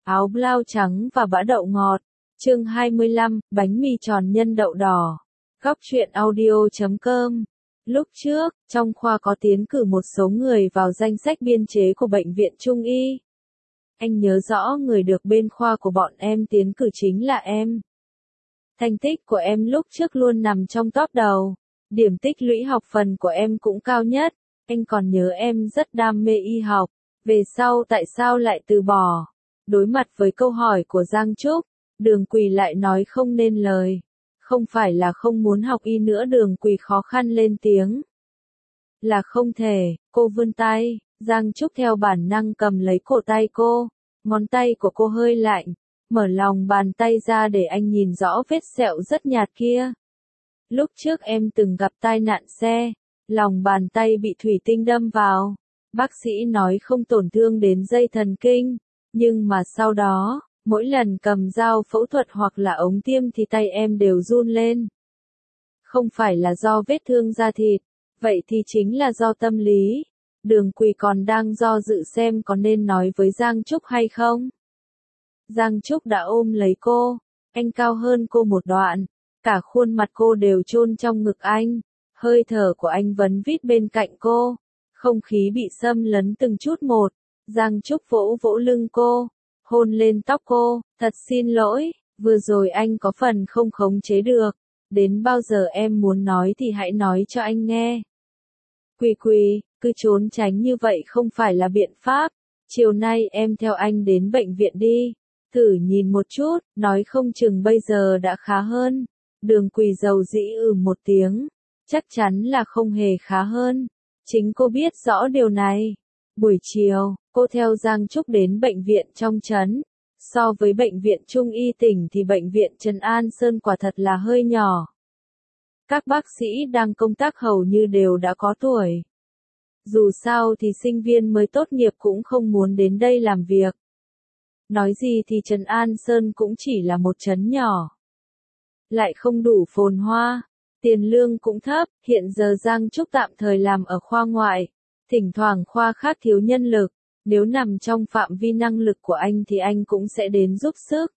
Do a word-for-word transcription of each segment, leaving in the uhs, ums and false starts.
áo blau trắng và bã đậu ngọt. Chương hai mươi lăm, bánh mì tròn nhân đậu đỏ. Góc truyện audio chấm com. Lúc trước, trong khoa có tiến cử một số người vào danh sách biên chế của bệnh viện Trung y. Anh nhớ rõ người được bên khoa của bọn em tiến cử chính là em. Thành tích của em lúc trước luôn nằm trong top đầu. Điểm tích lũy học phần của em cũng cao nhất. Anh còn nhớ em rất đam mê y học. Về sau tại sao lại từ bỏ? Đối mặt với câu hỏi của Giang Trúc, Đường Quỳ lại nói không nên lời. Không phải là không muốn học y nữa, Đường Quỳ khó khăn lên tiếng. Là không thể, cô vươn tay, Giang Trúc theo bản năng cầm lấy cổ tay cô. Ngón tay của cô hơi lạnh, mở lòng bàn tay ra để anh nhìn rõ vết sẹo rất nhạt kia. Lúc trước em từng gặp tai nạn xe, lòng bàn tay bị thủy tinh đâm vào. Bác sĩ nói không tổn thương đến dây thần kinh, nhưng mà sau đó, mỗi lần cầm dao phẫu thuật hoặc là ống tiêm thì tay em đều run lên. Không phải là do vết thương da thịt, vậy thì chính là do tâm lý. Đường Quỳ còn đang do dự xem có nên nói với Giang Trúc hay không. Giang Trúc đã ôm lấy cô, anh cao hơn cô một đoạn, cả khuôn mặt cô đều chôn trong ngực anh, hơi thở của anh vấn vít bên cạnh cô, không khí bị xâm lấn từng chút một. Giang Trúc vỗ vỗ lưng cô, hôn lên tóc cô, thật xin lỗi, vừa rồi anh có phần không khống chế được, đến bao giờ em muốn nói thì hãy nói cho anh nghe. Quỳ Quỳ, cứ trốn tránh như vậy không phải là biện pháp, chiều nay em theo anh đến bệnh viện đi, thử nhìn một chút, nói không chừng bây giờ đã khá hơn. Đường Quỳ dầu dĩ ừ một tiếng, chắc chắn là không hề khá hơn, chính cô biết rõ điều này. Buổi chiều, cô theo Giang Trúc đến bệnh viện trong trấn. So với bệnh viện Trung y tỉnh thì bệnh viện Trần An Sơn quả thật là hơi nhỏ. Các bác sĩ đang công tác hầu như đều đã có tuổi. Dù sao thì sinh viên mới tốt nghiệp cũng không muốn đến đây làm việc. Nói gì thì Trần An Sơn cũng chỉ là một trấn nhỏ. Lại không đủ phồn hoa, tiền lương cũng thấp, hiện giờ Giang Trúc tạm thời làm ở khoa ngoại. Thỉnh thoảng khoa khác thiếu nhân lực, nếu nằm trong phạm vi năng lực của anh thì anh cũng sẽ đến giúp sức.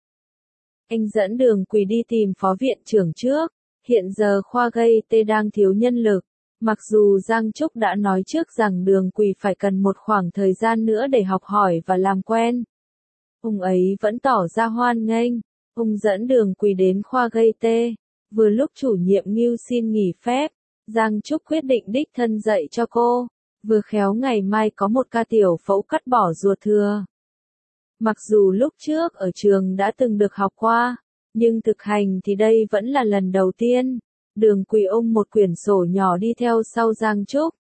Anh dẫn Đường Quỳ đi tìm phó viện trưởng trước, hiện giờ khoa gây tê đang thiếu nhân lực, mặc dù Giang Trúc đã nói trước rằng Đường Quỳ phải cần một khoảng thời gian nữa để học hỏi và làm quen. Ông ấy vẫn tỏ ra hoan nghênh, ông dẫn Đường Quỳ đến khoa gây tê, vừa lúc chủ nhiệm Ngưu xin nghỉ phép, Giang Trúc quyết định đích thân dạy cho cô. Vừa khéo ngày mai có một ca tiểu phẫu cắt bỏ ruột thừa. Mặc dù lúc trước ở trường đã từng được học qua, nhưng thực hành thì đây vẫn là lần đầu tiên. Đường Quỳ ôm một quyển sổ nhỏ đi theo sau Giang Trúc.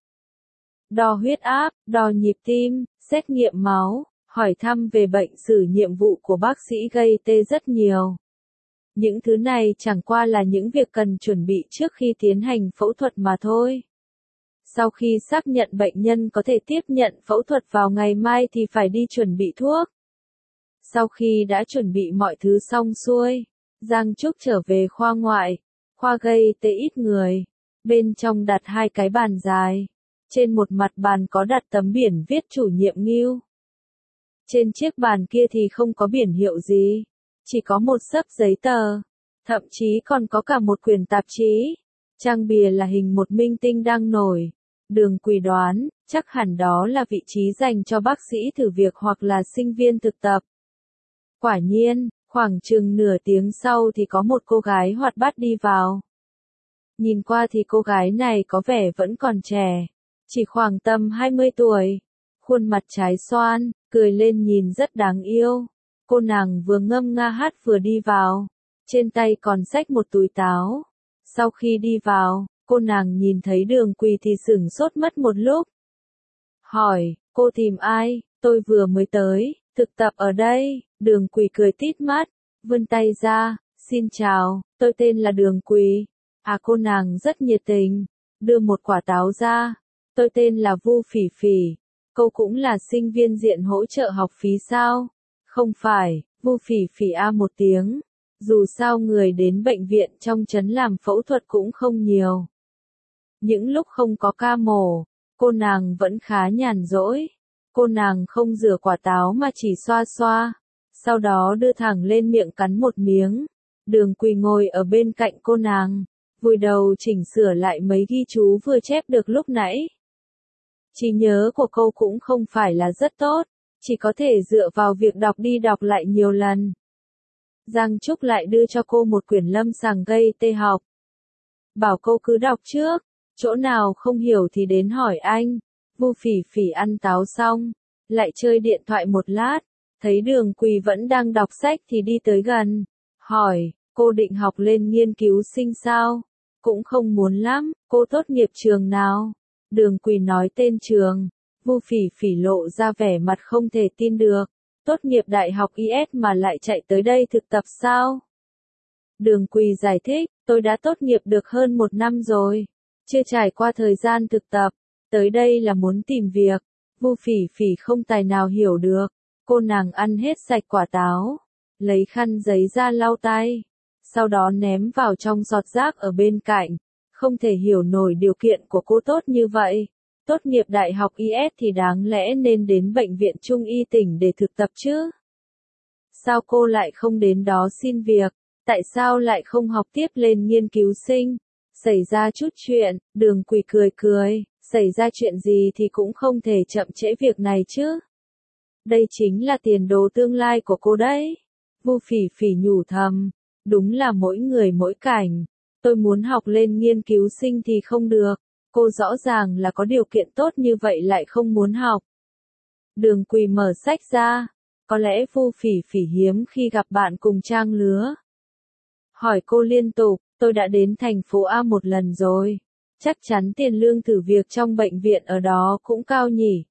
Đo huyết áp, đo nhịp tim, xét nghiệm máu, hỏi thăm về bệnh sử nhiệm vụ của bác sĩ gây tê rất nhiều. Những thứ này chẳng qua là những việc cần chuẩn bị trước khi tiến hành phẫu thuật mà thôi. Sau khi xác nhận bệnh nhân có thể tiếp nhận phẫu thuật vào ngày mai thì phải đi chuẩn bị thuốc. Sau khi đã chuẩn bị mọi thứ xong xuôi, Giang Trúc trở về khoa ngoại, khoa gây tê ít người. Bên trong đặt hai cái bàn dài. Trên một mặt bàn có đặt tấm biển viết chủ nhiệm Ngưu. Trên chiếc bàn kia thì không có biển hiệu gì, chỉ có một xấp giấy tờ, thậm chí còn có cả một quyển tạp chí. Trang bìa là hình một minh tinh đang nổi. Đường Quỳ đoán, chắc hẳn đó là vị trí dành cho bác sĩ thử việc hoặc là sinh viên thực tập. Quả nhiên, khoảng chừng nửa tiếng sau thì có một cô gái hoạt bát đi vào. Nhìn qua thì cô gái này có vẻ vẫn còn trẻ, chỉ khoảng tầm hai mươi tuổi. Khuôn mặt trái xoan, cười lên nhìn rất đáng yêu. Cô nàng vừa ngâm nga hát vừa đi vào, trên tay còn xách một túi táo. Sau khi đi vào, cô nàng nhìn thấy Đường Quỳ thì sửng sốt mất một lúc. Hỏi, cô tìm ai? Tôi vừa mới tới, thực tập ở đây. Đường Quỳ cười tít mắt, vươn tay ra, xin chào, tôi tên là Đường Quỳ. À, cô nàng rất nhiệt tình, đưa một quả táo ra. Tôi tên là Vu Phỉ Phỉ, cô cũng là sinh viên diện hỗ trợ học phí sao? Không phải, Vu Phỉ Phỉ a một tiếng. Dù sao người đến bệnh viện trong trấn làm phẫu thuật cũng không nhiều. Những lúc không có ca mổ, cô nàng vẫn khá nhàn rỗi. Cô nàng không rửa quả táo mà chỉ xoa xoa. sau đó đưa thẳng lên miệng cắn một miếng. Đường Quỳ ngồi ở bên cạnh cô nàng, vùi đầu chỉnh sửa lại mấy ghi chú vừa chép được lúc nãy. Trí nhớ của cô cũng không phải là rất tốt, chỉ có thể dựa vào việc đọc đi đọc lại nhiều lần. Giang Trúc lại đưa cho cô một quyển lâm sàng gây tê học. Bảo cô cứ đọc trước, chỗ nào không hiểu thì đến hỏi anh. Vu Phỉ Phỉ ăn táo xong, lại chơi điện thoại một lát, thấy Đường Quỳ vẫn đang đọc sách thì đi tới gần, hỏi, cô định học lên nghiên cứu sinh sao? Cũng không muốn lắm, cô tốt nghiệp trường nào? Đường Quỳ nói tên trường, Vu Phỉ Phỉ lộ ra vẻ mặt không thể tin được, tốt nghiệp đại học i ét mà lại chạy tới đây thực tập sao? Đường Quỳ giải thích, tôi đã tốt nghiệp được hơn một năm rồi, chưa trải qua thời gian thực tập, tới đây là muốn tìm việc. Vu Phỉ Phỉ không tài nào hiểu được, cô nàng ăn hết sạch quả táo, lấy khăn giấy ra lau tay, sau đó ném vào trong giọt rác ở bên cạnh, không thể hiểu nổi điều kiện của cô tốt như vậy. Tốt nghiệp đại học i ét thì đáng lẽ nên đến bệnh viện Trung y tỉnh để thực tập chứ. Sao cô lại không đến đó xin việc, tại sao lại không học tiếp lên nghiên cứu sinh? Xảy ra chút chuyện, Đường Quỳ cười cười, xảy ra chuyện gì thì cũng không thể chậm trễ việc này chứ. Đây chính là tiền đồ tương lai của cô đấy. Vu Phỉ Phỉ nhủ thầm, đúng là mỗi người mỗi cảnh, tôi muốn học lên nghiên cứu sinh thì không được, cô rõ ràng là có điều kiện tốt như vậy lại không muốn học. Đường Quỳ mở sách ra, có lẽ Vu Phỉ Phỉ hiếm khi gặp bạn cùng trang lứa. Hỏi cô liên tục, tôi đã đến thành phố A một lần rồi, chắc chắn tiền lương thử việc trong bệnh viện ở đó cũng cao nhỉ.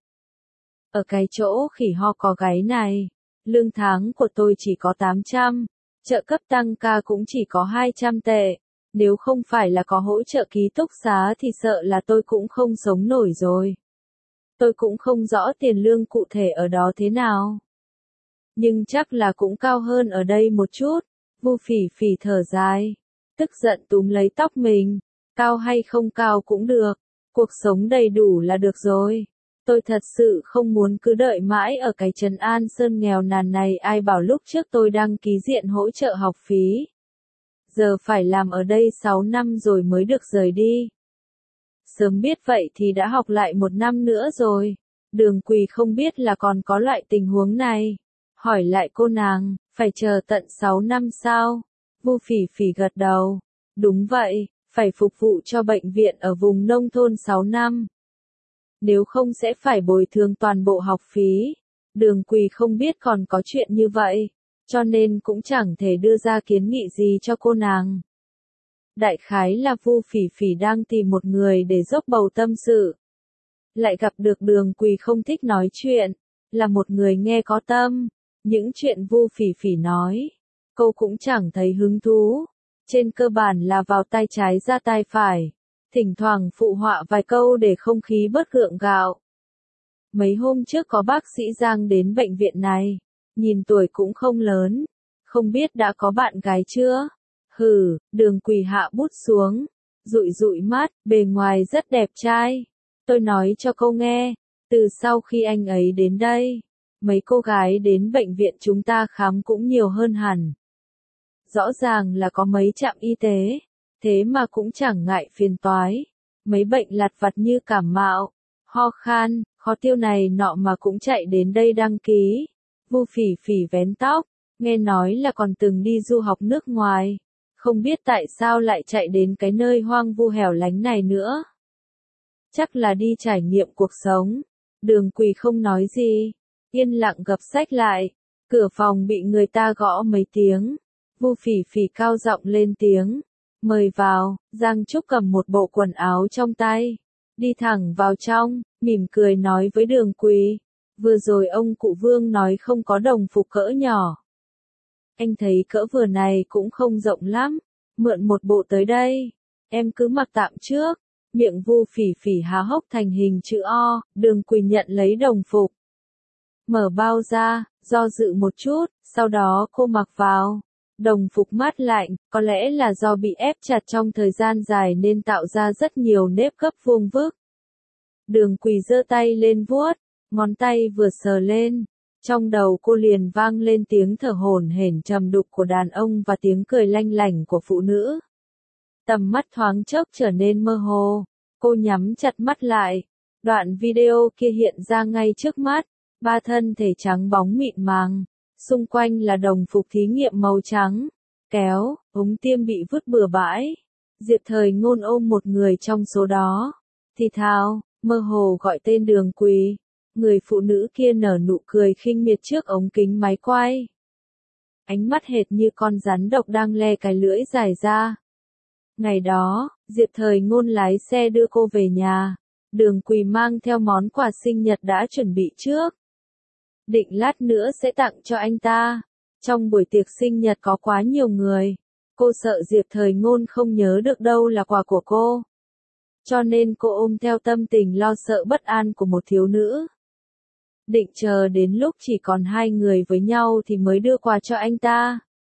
Ở cái chỗ khỉ ho có gáy này, lương tháng của tôi chỉ có tám trăm, trợ cấp tăng ca cũng chỉ có hai trăm tệ, nếu không phải là có hỗ trợ ký túc xá thì sợ là tôi cũng không sống nổi rồi. Tôi cũng không rõ tiền lương cụ thể ở đó thế nào, nhưng chắc là cũng cao hơn ở đây một chút. Vu Phỉ Phỉ thở dài, tức giận túm lấy tóc mình, cao hay không cao cũng được, cuộc sống đầy đủ là được rồi. Tôi thật sự không muốn cứ đợi mãi ở cái trấn An Sơn nghèo nàn này, ai bảo lúc trước tôi đăng ký diện hỗ trợ học phí. Giờ phải làm ở đây sáu năm rồi mới được rời đi. Sớm biết vậy thì đã học lại một năm nữa rồi. Đường Quỳ không biết là còn có loại tình huống này. Hỏi lại cô nàng, phải chờ tận sáu năm sao? Vu Phỉ Phỉ gật đầu. Đúng vậy, phải phục vụ cho bệnh viện ở vùng nông thôn sáu năm. Nếu không sẽ phải bồi thường toàn bộ học phí. Đường Quỳ không biết còn có chuyện như vậy, cho nên cũng chẳng thể đưa ra kiến nghị gì cho cô nàng. Đại khái là Vu Phỉ Phỉ đang tìm một người để dốc bầu tâm sự. Lại gặp được Đường Quỳ không thích nói chuyện, là một người nghe có tâm. Những chuyện Vu Phỉ Phỉ nói, cô cũng chẳng thấy hứng thú. Trên cơ bản là vào tay trái ra tay phải, thỉnh thoảng phụ họa vài câu để không khí bớt gượng gạo. Mấy hôm trước có bác sĩ Giang đến bệnh viện này, nhìn tuổi cũng không lớn, không biết đã có bạn gái chưa? Hừ, Đường Quỳ hạ bút xuống, dụi dụi mắt, bề ngoài rất đẹp trai. Tôi nói cho cô nghe, từ sau khi anh ấy đến đây, mấy cô gái đến bệnh viện chúng ta khám cũng nhiều hơn hẳn. Rõ ràng là có mấy trạm y tế, thế mà cũng chẳng ngại phiền toái. Mấy bệnh lặt vặt như cảm mạo, ho khan, khó tiêu này nọ mà cũng chạy đến đây đăng ký. Vu Phỉ Phỉ vén tóc, nghe nói là còn từng đi du học nước ngoài, không biết tại sao lại chạy đến cái nơi hoang vu hẻo lánh này nữa. Chắc là đi trải nghiệm cuộc sống. Đường Quỳ không nói gì, yên lặng gập sách lại. Cửa phòng bị người ta gõ mấy tiếng. Vu Phỉ Phỉ cao giọng lên tiếng, mời vào. Giang Trúc cầm một bộ quần áo trong tay, đi thẳng vào trong, mỉm cười nói với Đường Quỳ, vừa rồi ông cụ Vương nói không có đồng phục cỡ nhỏ. Anh thấy cỡ vừa này cũng không rộng lắm, mượn một bộ tới đây, em cứ mặc tạm trước. Miệng Vu Phỉ Phỉ há hốc thành hình chữ O, Đường Quỳ nhận lấy đồng phục. Mở bao ra, do dự một chút, sau đó cô mặc vào. Đồng phục mát lạnh, có lẽ là do bị ép chặt trong thời gian dài nên tạo ra rất nhiều nếp gấp vuông vức. Đường Quỳ giơ tay lên vuốt, ngón tay vừa sờ lên, Trong đầu cô liền vang lên tiếng thở hổn hển trầm đục của đàn ông và tiếng cười lanh lảnh của phụ nữ. Tầm mắt thoáng chốc trở nên mơ hồ, cô nhắm chặt mắt lại. Đoạn video kia hiện ra ngay trước mắt, ba thân thể trắng bóng mịn màng, xung quanh là đồng phục thí nghiệm màu trắng, kéo, ống tiêm bị vứt bừa bãi. Diệp Thời Ngôn ôm một người trong số đó, thì thào, mơ hồ gọi tên Đường Quỳ. Người phụ nữ kia nở nụ cười khinh miệt trước ống kính máy quay. Ánh mắt hệt như con rắn độc đang le cái lưỡi dài ra. Ngày đó, Diệp Thời Ngôn lái xe đưa cô về nhà. Đường Quỳ mang theo món quà sinh nhật đã chuẩn bị trước. Định lát nữa sẽ tặng cho anh ta. Trong buổi tiệc sinh nhật có quá nhiều người. Cô sợ Diệp Thời Ngôn không nhớ được đâu là quà của cô. Cho nên cô ôm theo tâm tình lo sợ bất an của một thiếu nữ. Định chờ đến lúc chỉ còn hai người với nhau thì mới đưa quà cho anh ta.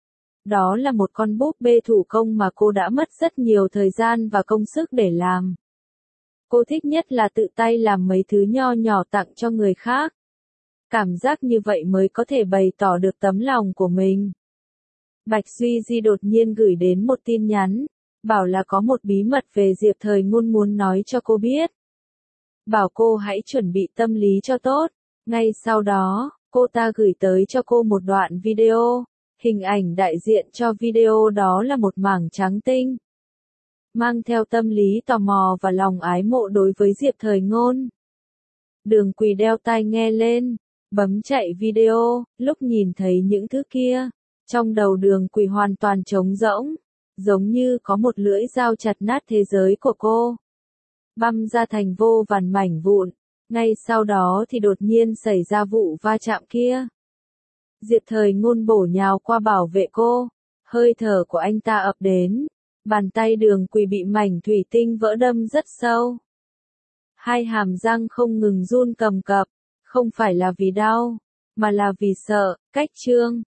Đó là một con búp bê thủ công mà cô đã mất rất nhiều thời gian và công sức để làm. Cô thích nhất là tự tay làm mấy thứ nho nhỏ tặng cho người khác. Cảm giác như vậy mới có thể bày tỏ được tấm lòng của mình. Bạch Duy Di đột nhiên gửi đến một tin nhắn, bảo là có một bí mật về Diệp Thời Ngôn muốn nói cho cô biết. Bảo cô hãy chuẩn bị tâm lý cho tốt. Ngay sau đó, cô ta gửi tới cho cô một đoạn video. Hình ảnh đại diện cho video đó là một mảng trắng tinh. Mang theo tâm lý tò mò và lòng ái mộ đối với Diệp Thời Ngôn. Đường Quỳ đeo tai nghe lên, bấm chạy video, lúc nhìn thấy những thứ kia. Trong đầu Đường Quỳ hoàn toàn trống rỗng, giống như có một lưỡi dao chặt nát thế giới của cô. Băm ra thành vô vàn mảnh vụn. Ngay sau đó thì đột nhiên xảy ra vụ va chạm kia. Diệp Thời Ngôn bổ nhào qua bảo vệ cô. Hơi thở của anh ta ập đến. Bàn tay Đường Quỳ bị mảnh thủy tinh vỡ đâm rất sâu. Hai hàm răng không ngừng run cầm cập. Không phải là vì đau, mà là vì sợ, cách trương.